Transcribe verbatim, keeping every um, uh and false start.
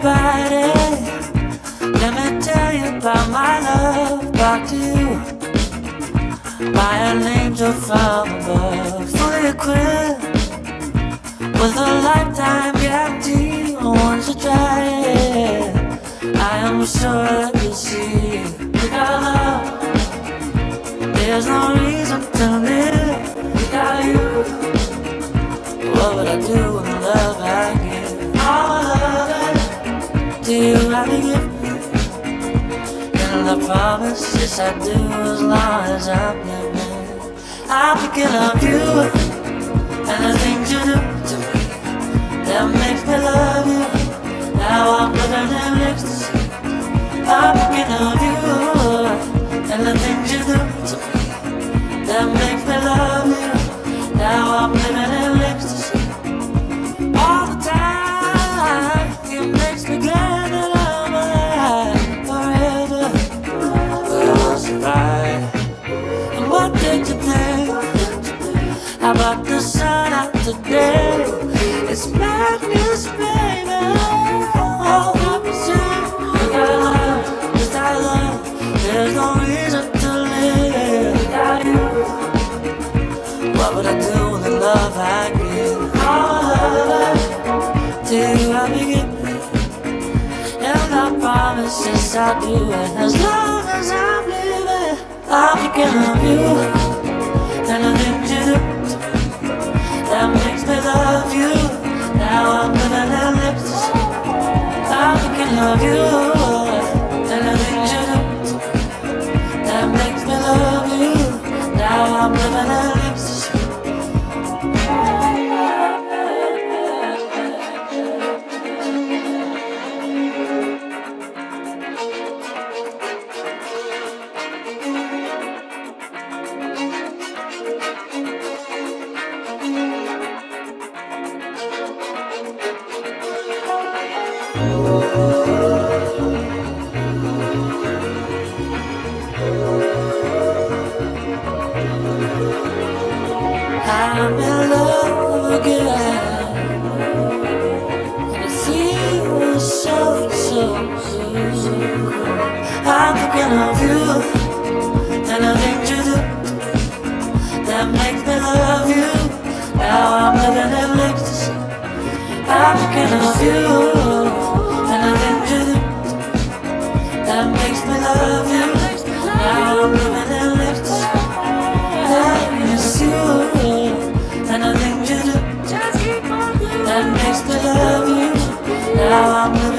everybody. Let me tell you about my love, back to you. By an angel from above, fully equipped with a lifetime guarantee. Once you try it, I am sure that you'll see. Without love, there's no reason to live. Without you, what would I do with the love I give? All my love, do you have to give me? And I promise, yes I do, as long as I'm living. I'm thinking of you and the things you do to me that makes me love you. Now I'm living in ecstasy. I'm thinking of you and the things you do to me that makes me love you. Now I'm living in ecstasy. All the time, it makes me glad that I'm alive forever. Well, I survived. And what did you think? How about the sun out today? It's madness, baby. All opposite. Without love, without love, there's no reason to live. Without you, what would I do with the love I give? All love, till you have me give me. And I promise, yes I do. And as long as I'm living, I'm thinking of you and the things you do that makes me love you. Now I'm living in ecstasy. I'm thinking of you and the things you do that makes me love you. Now I'm living in ecstasy. I'm in love again, and it feels so, so, so, so good. I'm thinking of you and the things you do that makes me love you. Now I'm living in ecstasy. I'm thinking of you and the things you do that makes me love you. Now I'm living in ecstasy. That is you and the things you do that makes me love you. Now I'm living